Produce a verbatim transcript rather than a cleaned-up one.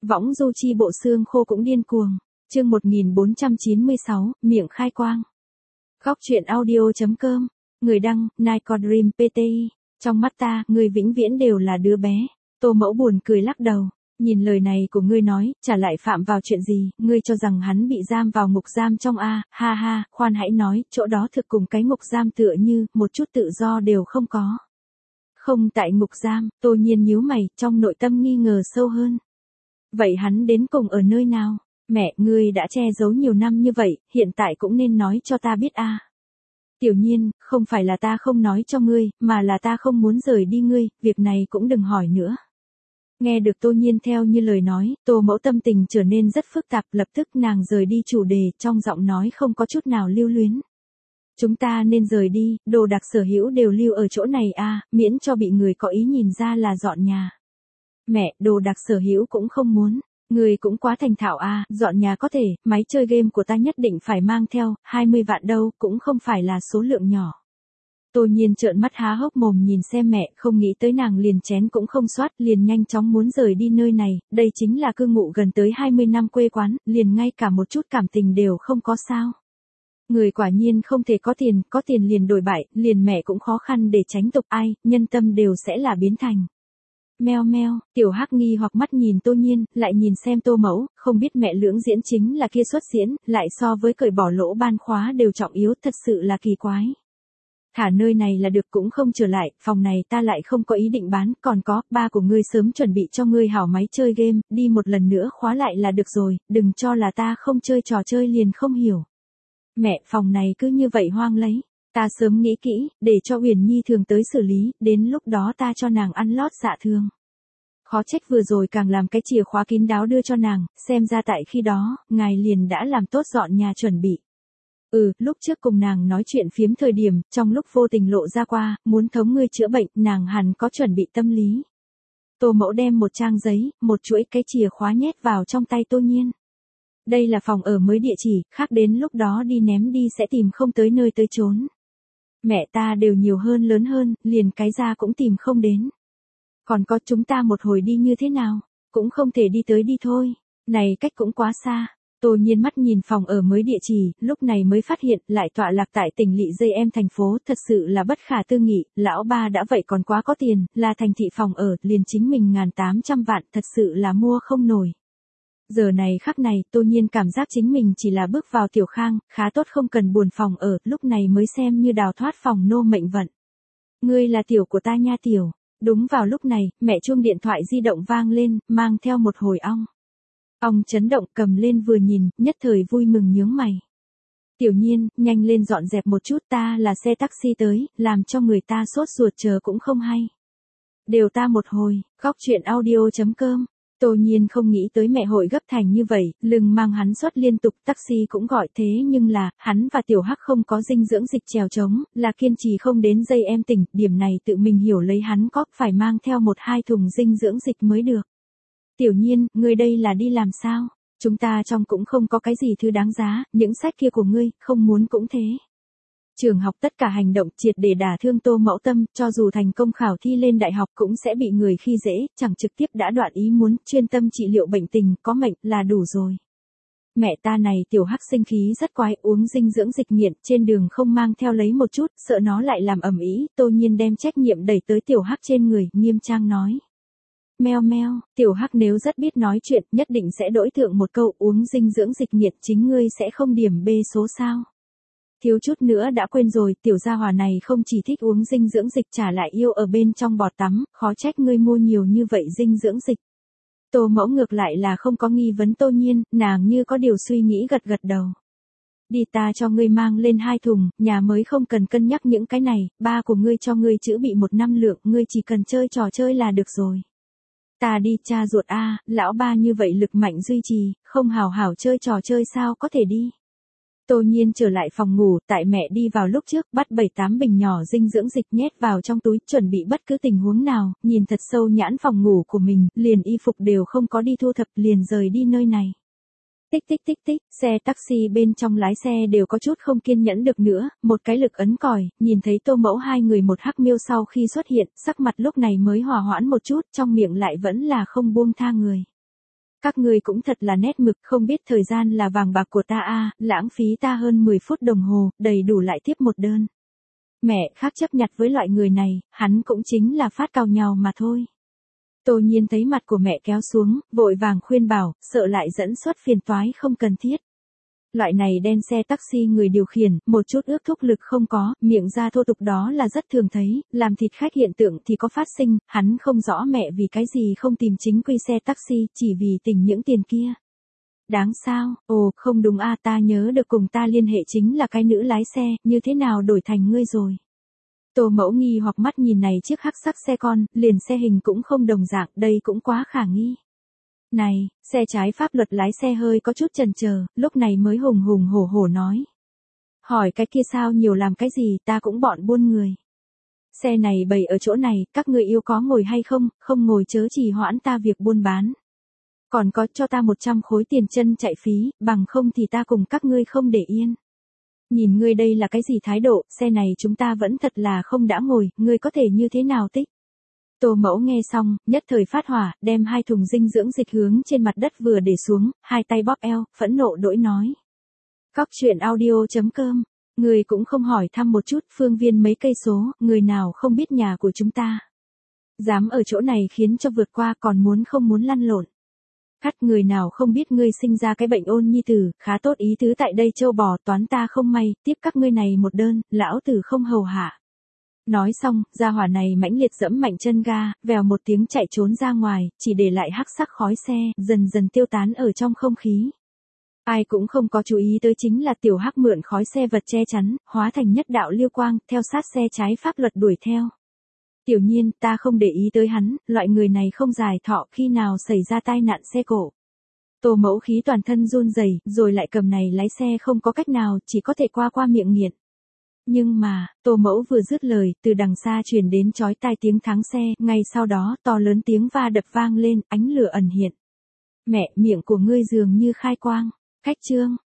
Võng du chi bộ xương khô cũng điên cuồng. Chương một nghìn bốn trăm chín mươi sáu, miệng khai quang. Góc truyện audio.com. Người đăng, Nicodream pê tê i. Trong mắt ta, ngươi vĩnh viễn đều là đứa bé. Tô Mẫu buồn cười lắc đầu. Nhìn lời này của ngươi nói, chả lại phạm vào chuyện gì, ngươi cho rằng hắn bị giam vào ngục giam trong a, ha ha, khoan hãy nói, chỗ đó thực cùng cái ngục giam tựa như, một chút tự do đều không có. Không tại ngục giam, Tô Nhiên nhíu mày, trong nội tâm nghi ngờ sâu hơn. Vậy hắn đến cùng ở nơi nào? Mẹ, ngươi đã che giấu nhiều năm như vậy, hiện tại cũng nên nói cho ta biết a. Tiểu Nhiên, không phải là ta không nói cho ngươi, mà là ta không muốn rời đi ngươi, việc này cũng đừng hỏi nữa. Nghe được Tô Nhiên theo như lời nói, Tô Mẫu tâm tình trở nên rất phức tạp, lập tức nàng rời đi chủ đề, trong giọng nói không có chút nào lưu luyến. Chúng ta nên rời đi, đồ đạc sở hữu đều lưu ở chỗ này a, miễn cho bị người có ý nhìn ra là dọn nhà. Mẹ, đồ đạc sở hữu cũng không muốn. Người cũng quá thành thạo a, dọn nhà có thể, máy chơi game của ta nhất định phải mang theo, hai mươi vạn đâu, cũng không phải là số lượng nhỏ. Tô Nhiên trợn mắt há hốc mồm nhìn xem mẹ, không nghĩ tới nàng liền chén cũng không soát, liền nhanh chóng muốn rời đi nơi này, đây chính là cư ngụ gần tới hai mươi năm quê quán, liền ngay cả một chút cảm tình đều không có sao. Người quả nhiên không thể có tiền, có tiền liền đổi bại, liền mẹ cũng khó khăn để tránh tục ai, nhân tâm đều sẽ là biến thành. Meo meo, tiểu hắc nghi hoặc mắt nhìn Tô Nhiên, lại nhìn xem Tô Mẫu, không biết mẹ lưỡng diễn chính là kia xuất diễn, lại so với cởi bỏ lỗ ban khóa đều trọng yếu, thật sự là kỳ quái. Thả nơi này là được cũng không trở lại, phòng này ta lại không có ý định bán, còn có, ba của ngươi sớm chuẩn bị cho ngươi hảo máy chơi game, đi một lần nữa khóa lại là được rồi, đừng cho là ta không chơi trò chơi liền không hiểu. Mẹ, phòng này cứ như vậy hoang lấy. Ta sớm nghĩ kỹ, để cho Uyển Nhi thường tới xử lý, đến lúc đó ta cho nàng ăn lót dạ thương. Khó trách vừa rồi càng làm cái chìa khóa kín đáo đưa cho nàng, xem ra tại khi đó, ngài liền đã làm tốt dọn nhà chuẩn bị. Ừ, lúc trước cùng nàng nói chuyện phiếm thời điểm, trong lúc vô tình lộ ra qua, muốn thống ngươi chữa bệnh, nàng hẳn có chuẩn bị tâm lý. Tô Mẫu đem một trang giấy, một chuỗi cái chìa khóa nhét vào trong tay Tô Nhiên. Đây là phòng ở mới địa chỉ, khác đến lúc đó đi ném đi sẽ tìm không tới nơi tới chốn. Mẹ ta đều nhiều hơn lớn hơn, liền cái ra cũng tìm không đến. Còn có chúng ta một hồi đi như thế nào, cũng không thể đi tới đi thôi, này cách cũng quá xa. Tô Nhiên mắt nhìn phòng ở mới địa chỉ, lúc này mới phát hiện lại tọa lạc tại tỉnh lỵ dây em thành phố, thật sự là bất khả tư nghị, lão ba đã vậy còn quá có tiền, là thành thị phòng ở, liền chính mình ngàn tám trăm vạn, thật sự là mua không nổi. Giờ này khắc này, Tô Nhiên cảm giác chính mình chỉ là bước vào tiểu khang, khá tốt không cần buồn phòng ở, lúc này mới xem như đào thoát phòng nô mệnh vận. Ngươi là tiểu của ta nha tiểu. Đúng vào lúc này, mẹ chuông điện thoại di động vang lên, mang theo một hồi ong. Ong chấn động cầm lên vừa nhìn, nhất thời vui mừng nhướng mày. Tiểu Nhiên, nhanh lên dọn dẹp một chút, ta là xe taxi tới, làm cho người ta sốt ruột chờ cũng không hay. Đều ta một hồi, góc truyện audio.com. Tô Nhiên không nghĩ tới mẹ hội gấp thành như vậy, lưng mang hắn xuất liên tục, taxi cũng gọi thế nhưng là, hắn và tiểu hắc không có dinh dưỡng dịch trèo trống, là kiên trì không đến dây em tỉnh, điểm này tự mình hiểu lấy hắn có phải mang theo một hai thùng dinh dưỡng dịch mới được. Tiểu Nhiên, ngươi đây là đi làm sao? Chúng ta trong cũng không có cái gì thứ đáng giá, những sách kia của ngươi, không muốn cũng thế. Trường học tất cả hành động triệt để đả thương Tô Mẫu tâm, cho dù thành công khảo thi lên đại học cũng sẽ bị người khi dễ, chẳng trực tiếp đã đoạn ý muốn, chuyên tâm trị liệu bệnh tình, có mệnh là đủ rồi. Mẹ ta này tiểu hắc sinh khí rất quái, uống dinh dưỡng dịch nghiện, trên đường không mang theo lấy một chút, sợ nó lại làm ầm ĩ. Tô Nhiên đem trách nhiệm đẩy tới tiểu hắc trên người, nghiêm trang nói. Meo meo, tiểu hắc nếu rất biết nói chuyện, nhất định sẽ đổi thượng một câu, uống dinh dưỡng dịch nghiện chính ngươi sẽ không điểm B số sao. Thiếu chút nữa đã quên rồi, tiểu gia hỏa này không chỉ thích uống dinh dưỡng dịch trả lại yêu ở bên trong bọt tắm, khó trách ngươi mua nhiều như vậy dinh dưỡng dịch. Tô Mẫu ngược lại là không có nghi vấn Tô Nhiên, nàng như có điều suy nghĩ gật gật đầu. Đi ta cho ngươi mang lên hai thùng, nhà mới không cần cân nhắc những cái này, ba của ngươi cho ngươi chữa bị một năm lượng, ngươi chỉ cần chơi trò chơi là được rồi. Ta đi cha ruột a, lão ba như vậy lực mạnh duy trì, không hào hảo chơi trò chơi sao có thể đi. Tô Nhiên trở lại phòng ngủ, tại mẹ đi vào lúc trước, bắt bảy tám bình nhỏ dinh dưỡng dịch nhét vào trong túi, chuẩn bị bất cứ tình huống nào, nhìn thật sâu nhãn phòng ngủ của mình, liền y phục đều không có đi thu thập, liền rời đi nơi này. Tích tích tích tích, xe taxi bên trong lái xe đều có chút không kiên nhẫn được nữa, một cái lực ấn còi, nhìn thấy Tô Mẫu hai người một hắc miêu sau khi xuất hiện, sắc mặt lúc này mới hòa hoãn một chút, trong miệng lại vẫn là không buông tha người. Các ngươi cũng thật là nét mực, không biết thời gian là vàng bạc của ta a, lãng phí ta hơn mười phút đồng hồ, đầy đủ lại tiếp một đơn. Mẹ khác chấp nhặt với loại người này, hắn cũng chính là phát cào nhào mà thôi. Tô Nhiên thấy mặt của mẹ kéo xuống, vội vàng khuyên bảo, sợ lại dẫn xuất phiền toái không cần thiết. Loại này đen xe taxi người điều khiển, một chút ước thúc lực không có, miệng ra thô tục đó là rất thường thấy, làm thịt khách hiện tượng thì có phát sinh, hắn không rõ mẹ vì cái gì không tìm chính quy xe taxi, chỉ vì tình những tiền kia. Đáng sao, ồ không đúng a, ta nhớ được cùng ta liên hệ chính là cái nữ lái xe, như thế nào đổi thành ngươi rồi. Tô Mẫu nghi hoặc mắt nhìn này chiếc hắc sắc xe con, liền xe hình cũng không đồng dạng, đây cũng quá khả nghi. Này, xe trái pháp luật lái xe hơi có chút chần chờ, lúc này mới hùng hùng hổ hổ nói. Hỏi cái kia sao nhiều làm cái gì, ta cũng bọn buôn người. Xe này bày ở chỗ này, các người yêu có ngồi hay không, không ngồi chớ trì hoãn ta việc buôn bán. Còn có cho ta một trăm khối tiền chân chạy phí, bằng không thì ta cùng các ngươi không để yên. Nhìn ngươi đây là cái gì thái độ, xe này chúng ta vẫn thật là không đã ngồi, ngươi có thể như thế nào tích. Tô Mẫu nghe xong, nhất thời phát hỏa, đem hai thùng dinh dưỡng dịch hướng trên mặt đất vừa để xuống, hai tay bóp eo, phẫn nộ đỗi nói. Cóc truyện audio chấm com, người cũng không hỏi thăm một chút, phương viên mấy cây số, người nào không biết nhà của chúng ta. Dám ở chỗ này khiến cho vượt qua còn muốn không muốn lăn lộn. Cắt người nào không biết ngươi sinh ra cái bệnh ôn nhi tử, khá tốt ý tứ tại đây châu bò toán ta không may, tiếp các ngươi này một đơn, lão tử không hầu hạ. Nói xong, gia hỏa này mãnh liệt dẫm mạnh chân ga, vèo một tiếng chạy trốn ra ngoài, chỉ để lại hắc sắc khói xe, dần dần tiêu tán ở trong không khí. Ai cũng không có chú ý tới chính là tiểu hắc mượn khói xe vật che chắn, hóa thành nhất đạo liêu quang, theo sát xe trái pháp luật đuổi theo. Tiểu Nhiên, ta không để ý tới hắn, loại người này không dài thọ, khi nào xảy ra tai nạn xe cộ. Tô Mẫu khí toàn thân run rẩy, rồi lại cầm này lái xe không có cách nào, chỉ có thể qua qua miệng nghiện. Nhưng mà, Tô Mẫu vừa dứt lời, từ đằng xa truyền đến chói tai tiếng thắng xe, ngay sau đó to lớn tiếng va đập vang lên, ánh lửa ẩn hiện. Mẹ, miệng của ngươi dường như khai quang. Cách chương